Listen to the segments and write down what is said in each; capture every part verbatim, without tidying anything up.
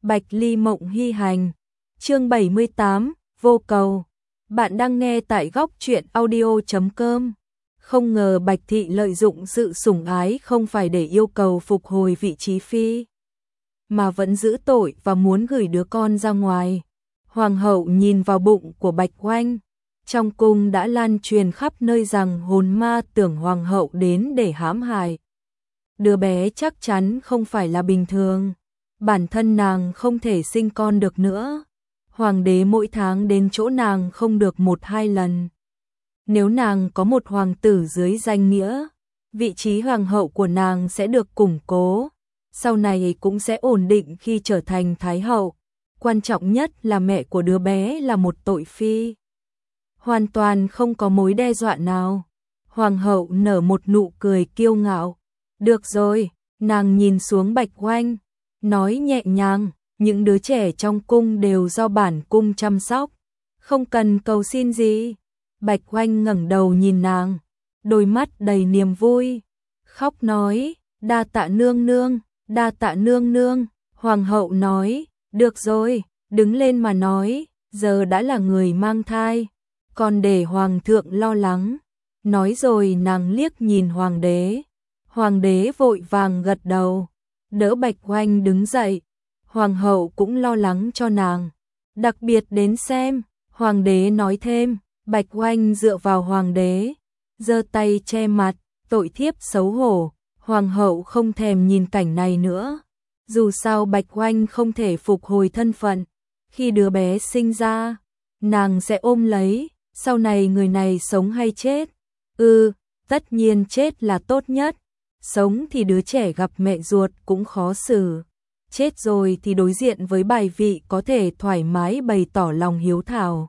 Bạch Ly Mộng Hy Hành. Chương bảy mươi tám, Vô Cầu. Bạn đang nghe tại góc truyện audio chấm com. Không ngờ Bạch Thị lợi dụng sự sủng ái không phải để yêu cầu phục hồi vị trí phi, mà vẫn giữ tội và muốn gửi đứa con ra ngoài. Hoàng hậu nhìn vào bụng của Bạch Oanh. Trong cung đã lan truyền khắp nơi rằng hồn ma tưởng hoàng hậu đến để hãm hại. Đứa bé chắc chắn không phải là bình thường. Bản thân nàng không thể sinh con được nữa. Hoàng đế mỗi tháng đến chỗ nàng không được một hai lần. Nếu nàng có một hoàng tử dưới danh nghĩa, vị trí hoàng hậu của nàng sẽ được củng cố, sau này cũng sẽ ổn định khi trở thành thái hậu. Quan trọng nhất là mẹ của đứa bé là một tội phi, hoàn toàn không có mối đe dọa nào. Hoàng hậu nở một nụ cười kiêu ngạo. Được rồi, nàng nhìn xuống Bạch Oanh, nói nhẹ nhàng, những đứa trẻ trong cung đều do bản cung chăm sóc, không cần cầu xin gì. Bạch Oanh ngẩng đầu nhìn nàng, đôi mắt đầy niềm vui, khóc nói, đa tạ nương nương, đa tạ nương nương. Hoàng hậu nói, được rồi, đứng lên mà nói, giờ đã là người mang thai, còn để hoàng thượng lo lắng. Nói rồi nàng liếc nhìn hoàng đế. Hoàng đế vội vàng gật đầu, đỡ Bạch Oanh đứng dậy. Hoàng hậu cũng lo lắng cho nàng, đặc biệt đến xem. Hoàng đế nói thêm. Bạch Oanh dựa vào hoàng đế, giơ tay che mặt, tội thiếp xấu hổ. Hoàng hậu không thèm nhìn cảnh này nữa. Dù sao Bạch Oanh không thể phục hồi thân phận, khi đứa bé sinh ra, nàng sẽ ôm lấy, sau này người này sống hay chết? Ừ, tất nhiên chết là tốt nhất. Sống thì đứa trẻ gặp mẹ ruột cũng khó xử, chết rồi thì đối diện với bài vị có thể thoải mái bày tỏ lòng hiếu thảo.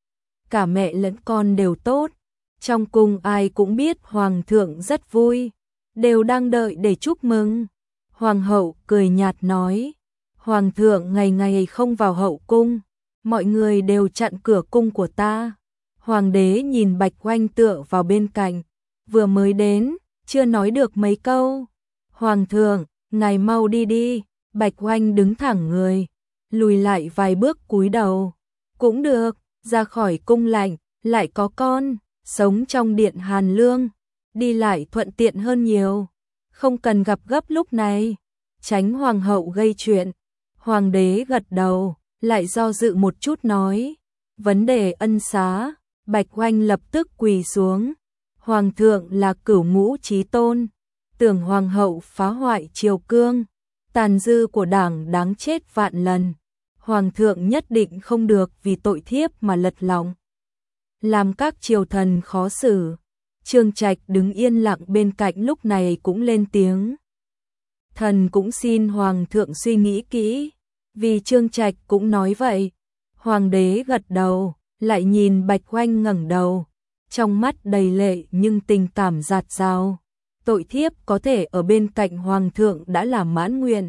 Cả mẹ lẫn con đều tốt. Trong cung ai cũng biết hoàng thượng rất vui, đều đang đợi để chúc mừng. Hoàng hậu cười nhạt nói, hoàng thượng ngày ngày không vào hậu cung, mọi người đều chặn cửa cung của ta. Hoàng đế nhìn Bạch Oanh tựa vào bên cạnh, vừa mới đến, chưa nói được mấy câu. Hoàng thượng, ngài mau đi đi. Bạch Oanh đứng thẳng người, lùi lại vài bước cúi đầu. Cũng được, ra khỏi cung lạnh, lại có con, sống trong điện Hàn Lương, đi lại thuận tiện hơn nhiều, không cần gặp gấp lúc này, tránh hoàng hậu gây chuyện. Hoàng đế gật đầu, lại do dự một chút nói, vấn đề ân xá. Bạch Oanh lập tức quỳ xuống. Hoàng thượng là cửu ngũ chí tôn, tưởng hoàng hậu phá hoại triều cương, tàn dư của đảng đáng chết vạn lần. Hoàng thượng nhất định không được vì tội thiếp mà lật lọng, làm các triều thần khó xử. Trương Trạch đứng yên lặng bên cạnh lúc này cũng lên tiếng. Thần cũng xin hoàng thượng suy nghĩ kỹ, vì Trương Trạch cũng nói vậy. Hoàng đế gật đầu, lại nhìn Bạch Oanh ngẩng đầu, trong mắt đầy lệ nhưng tình cảm dạt dào. Tội thiếp có thể ở bên cạnh hoàng thượng đã là mãn nguyện.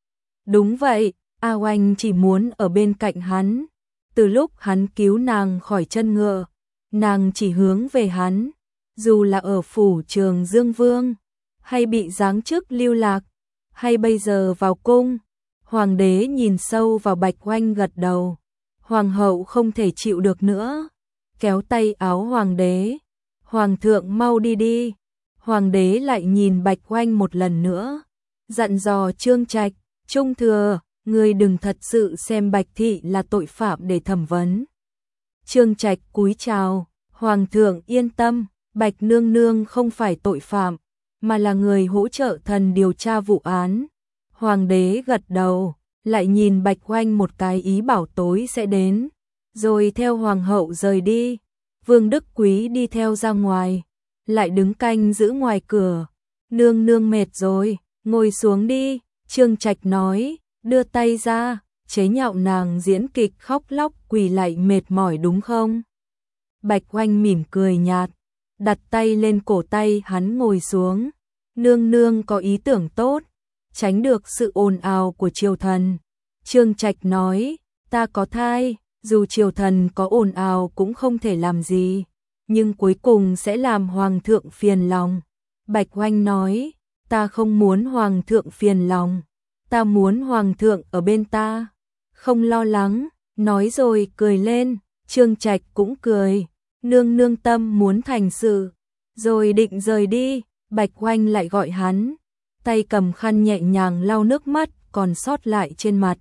Đúng vậy, A Oanh chỉ muốn ở bên cạnh hắn. Từ lúc hắn cứu nàng khỏi chân ngựa, nàng chỉ hướng về hắn. Dù là ở phủ Trường Dương Vương, hay bị giáng chức lưu lạc, hay bây giờ vào cung. Hoàng đế nhìn sâu vào Bạch Oanh gật đầu. Hoàng hậu không thể chịu được nữa, kéo tay áo hoàng đế. Hoàng thượng mau đi đi. Hoàng đế lại nhìn Bạch Oanh một lần nữa, dặn dò Trương Trạch, Trung Thừa, ngươi đừng thật sự xem Bạch Thị là tội phạm để thẩm vấn. Trương Trạch cúi chào, hoàng thượng yên tâm, Bạch nương nương không phải tội phạm, mà là người hỗ trợ thần điều tra vụ án. Hoàng đế gật đầu, lại nhìn Bạch Oanh một cái ý bảo tối sẽ đến, rồi theo hoàng hậu rời đi. Vương Đức Quý đi theo ra ngoài, lại đứng canh giữ ngoài cửa. Nương nương mệt rồi, ngồi xuống đi. Trương Trạch nói, đưa tay ra, chế nhạo nàng diễn kịch khóc lóc quỳ lại mệt mỏi đúng không? Bạch Oanh mỉm cười nhạt, đặt tay lên cổ tay hắn ngồi xuống. Nương nương có ý tưởng tốt, tránh được sự ồn ào của triều thần. Trương Trạch nói, ta có thai, dù triều thần có ồn ào cũng không thể làm gì, nhưng cuối cùng sẽ làm hoàng thượng phiền lòng. Bạch Oanh nói, ta không muốn hoàng thượng phiền lòng, ta muốn hoàng thượng ở bên ta. không lo lắng, nói rồi cười lên, Trương Trạch cũng cười, nương nương tâm muốn thành sự, rồi định rời đi, Bạch Oanh lại gọi hắn, tay cầm khăn nhẹ nhàng lau nước mắt còn sót lại trên mặt.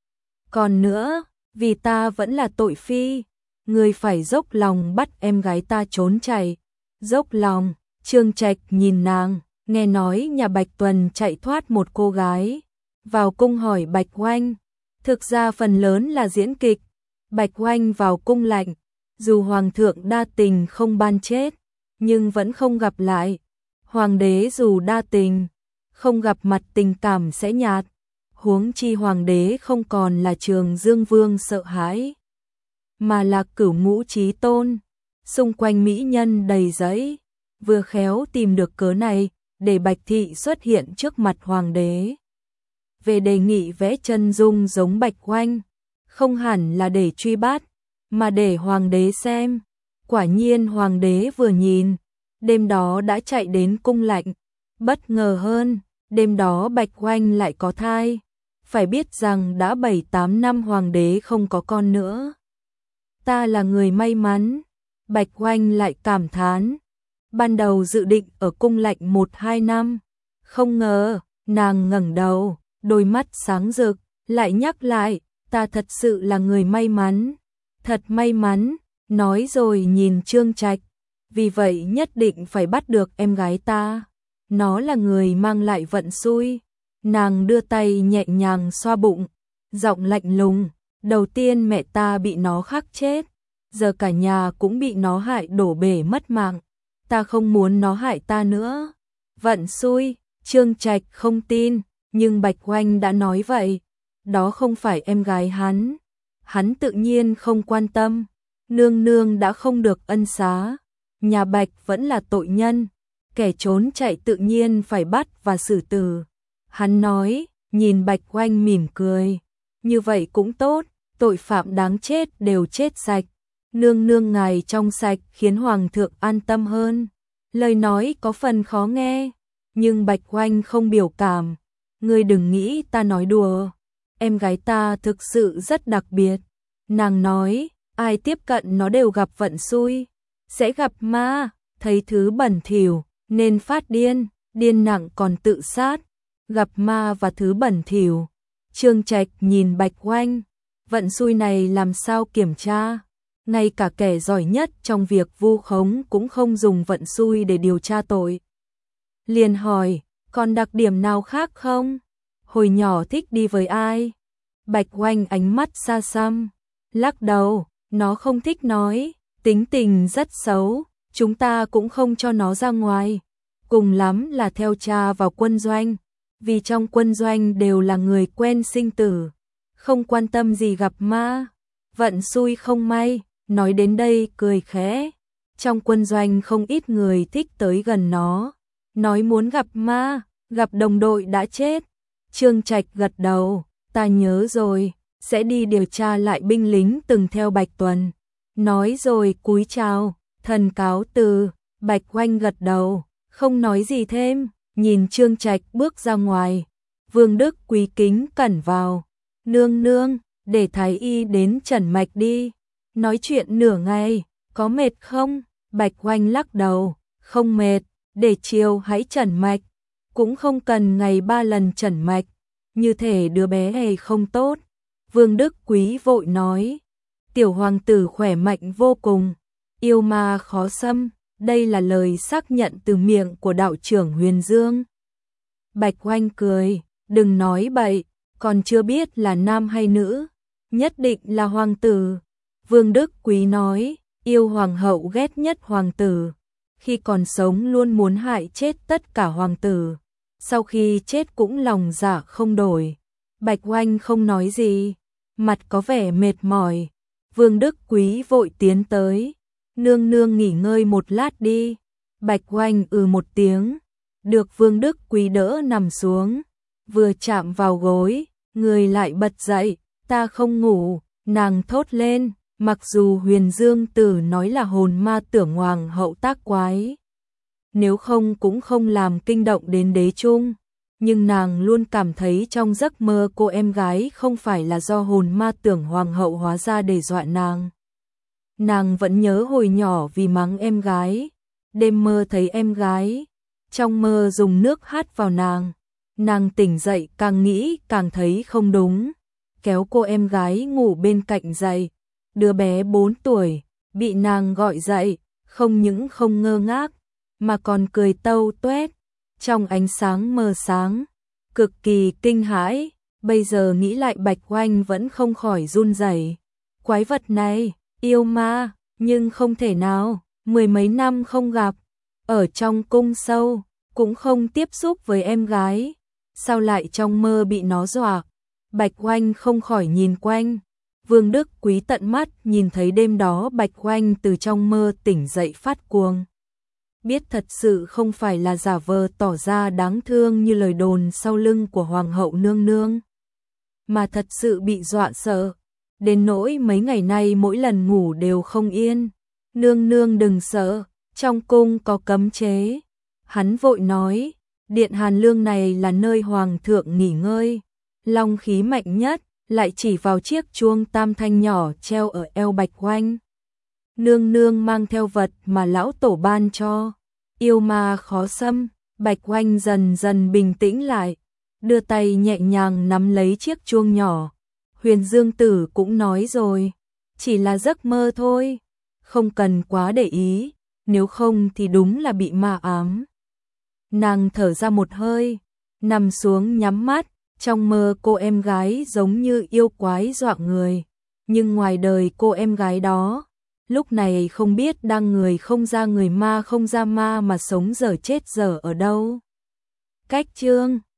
Còn nữa, vì ta vẫn là tội phi, ngươi phải dốc lòng bắt em gái ta trốn chạy, dốc lòng. Trương Trạch nhìn nàng, nghe nói nhà Bạch Tuần chạy thoát một cô gái, vào cung hỏi Bạch Oanh, thực ra phần lớn là diễn kịch. Bạch Oanh vào cung lạnh, dù hoàng thượng đa tình không ban chết, nhưng vẫn không gặp lại. Hoàng đế dù đa tình, không gặp mặt tình cảm sẽ nhạt, huống chi hoàng đế không còn là Trường Dương Vương sợ hãi, mà là Cửu Ngũ Chí Tôn, xung quanh mỹ nhân đầy giấy, vừa khéo tìm được cớ này để Bạch thị xuất hiện trước mặt hoàng đế. Về đề nghị vẽ chân dung giống Bạch Oanh, không hẳn là để truy bắt, mà để hoàng đế xem. Quả nhiên hoàng đế vừa nhìn, đêm đó đã chạy đến cung lạnh. Bất ngờ hơn, đêm đó Bạch Oanh lại có thai. Phải biết rằng đã bảy tám năm hoàng đế không có con nữa. Ta là người may mắn, Bạch Oanh lại cảm thán. Ban đầu dự định ở cung lạnh một hai năm, không ngờ, nàng ngẩng đầu, đôi mắt sáng rực, lại nhắc lại, ta thật sự là người may mắn, thật may mắn, nói rồi nhìn Trương Trạch, vì vậy nhất định phải bắt được em gái ta, nó là người mang lại vận xui. Nàng đưa tay nhẹ nhàng xoa bụng, giọng lạnh lùng, đầu tiên mẹ ta bị nó khắc chết, giờ cả nhà cũng bị nó hại đổ bể mất mạng, ta không muốn nó hại ta nữa. Vận xui, Trương Trạch không tin, nhưng Bạch Oanh đã nói vậy, đó không phải em gái hắn, hắn tự nhiên không quan tâm, nương nương đã không được ân xá, nhà Bạch vẫn là tội nhân, kẻ trốn chạy tự nhiên phải bắt và xử tử. Hắn nói, nhìn Bạch Oanh mỉm cười, như vậy cũng tốt, tội phạm đáng chết đều chết sạch, nương nương ngài trong sạch khiến hoàng thượng an tâm hơn. Lời nói có phần khó nghe, nhưng Bạch Oanh không biểu cảm, ngươi đừng nghĩ ta nói đùa, em gái ta thực sự rất đặc biệt. Nàng nói, ai tiếp cận nó đều gặp vận xui, sẽ gặp ma, thấy thứ bẩn thỉu nên phát điên, điên nặng còn tự sát, gặp ma và thứ bẩn thỉu. Trương Trạch nhìn Bạch Oanh, vận xui này làm sao kiểm tra, ngay cả kẻ giỏi nhất trong việc vu khống cũng không dùng vận xui để điều tra tội. Liền hỏi, còn đặc điểm nào khác không? Hồi nhỏ thích đi với ai? Bạch Oanh ánh mắt xa xăm, lắc đầu, nó không thích nói, tính tình rất xấu, chúng ta cũng không cho nó ra ngoài, cùng lắm là theo cha vào quân doanh, vì trong quân doanh đều là người quen sinh tử, không quan tâm gì gặp ma, vận xui không may. Nói đến đây cười khẽ, trong quân doanh không ít người thích tới gần nó, nói muốn gặp ma, gặp đồng đội đã chết. Trương Trạch gật đầu, ta nhớ rồi, sẽ đi điều tra lại binh lính từng theo Bạch Tuần. Nói rồi cúi chào, thần cáo từ. Bạch Oanh gật đầu, không nói gì thêm, nhìn Trương Trạch bước ra ngoài. Vương Đức quý kính cẩn vào, nương nương, để thái y đến trần mạch đi. Nói chuyện nửa ngày, có mệt không? Bạch Oanh lắc đầu, không mệt, để chiều hãy trần mạch, cũng không cần ngày ba lần trần mạch, như thể đứa bé này không tốt. Vương Đức Quý vội nói, tiểu hoàng tử khỏe mạnh vô cùng, yêu ma khó xâm, đây là lời xác nhận từ miệng của đạo trưởng Huyền Dương. Bạch Oanh cười, đừng nói bậy, còn chưa biết là nam hay nữ, nhất định là hoàng tử. Vương Đức Quý nói, yêu hoàng hậu ghét nhất hoàng tử, khi còn sống luôn muốn hại chết tất cả hoàng tử, sau khi chết cũng lòng dạ không đổi. Bạch Oanh không nói gì, mặt có vẻ mệt mỏi. Vương Đức Quý vội tiến tới, nương nương nghỉ ngơi một lát đi. Bạch Oanh ừ một tiếng, được Vương Đức Quý đỡ nằm xuống, vừa chạm vào gối, người lại bật dậy, ta không ngủ, nàng thốt lên. Mặc dù Huyền Dương Tử nói là hồn ma tưởng hoàng hậu tác quái, nếu không cũng không làm kinh động đến đế trung, nhưng nàng luôn cảm thấy trong giấc mơ cô em gái không phải là do hồn ma tưởng hoàng hậu hóa ra để dọa nàng. Nàng vẫn nhớ hồi nhỏ vì mắng em gái, đêm mơ thấy em gái, trong mơ dùng nước hắt vào nàng. Nàng tỉnh dậy càng nghĩ càng thấy không đúng, kéo cô em gái ngủ bên cạnh dậy. Đứa bé bốn tuổi, bị nàng gọi dậy, không những không ngơ ngác, mà còn cười tâu tuét, trong ánh sáng mờ sáng, cực kỳ kinh hãi. Bây giờ nghĩ lại Bạch Oanh vẫn không khỏi run rẩy. Quái vật này, yêu ma, nhưng không thể nào, mười mấy năm không gặp, ở trong cung sâu, cũng không tiếp xúc với em gái, sao lại trong mơ bị nó dọa. Bạch Oanh không khỏi nhìn quanh. Vương Đức Quý tận mắt nhìn thấy đêm đó Bạch Oanh từ trong mơ tỉnh dậy phát cuồng. Biết thật sự không phải là giả vờ tỏ ra đáng thương như lời đồn sau lưng của Hoàng hậu nương nương, mà thật sự bị dọa sợ, đến nỗi mấy ngày nay mỗi lần ngủ đều không yên. Nương nương đừng sợ, trong cung có cấm chế. Hắn vội nói, điện Hàn Lương này là nơi hoàng thượng nghỉ ngơi, long khí mạnh nhất, lại chỉ vào chiếc chuông tam thanh nhỏ treo ở eo Bạch Oanh. Nương nương mang theo vật mà lão tổ ban cho, yêu ma khó xâm. Bạch Oanh dần dần bình tĩnh lại, đưa tay nhẹ nhàng nắm lấy chiếc chuông nhỏ. Huyền Dương Tử cũng nói rồi, chỉ là giấc mơ thôi, không cần quá để ý, nếu không thì đúng là bị ma ám. Nàng thở ra một hơi, nằm xuống nhắm mắt. Trong mơ cô em gái giống như yêu quái dọa người, nhưng ngoài đời cô em gái đó, lúc này không biết đang người không ra người ma không ra ma mà sống dở chết dở ở đâu. Cách chương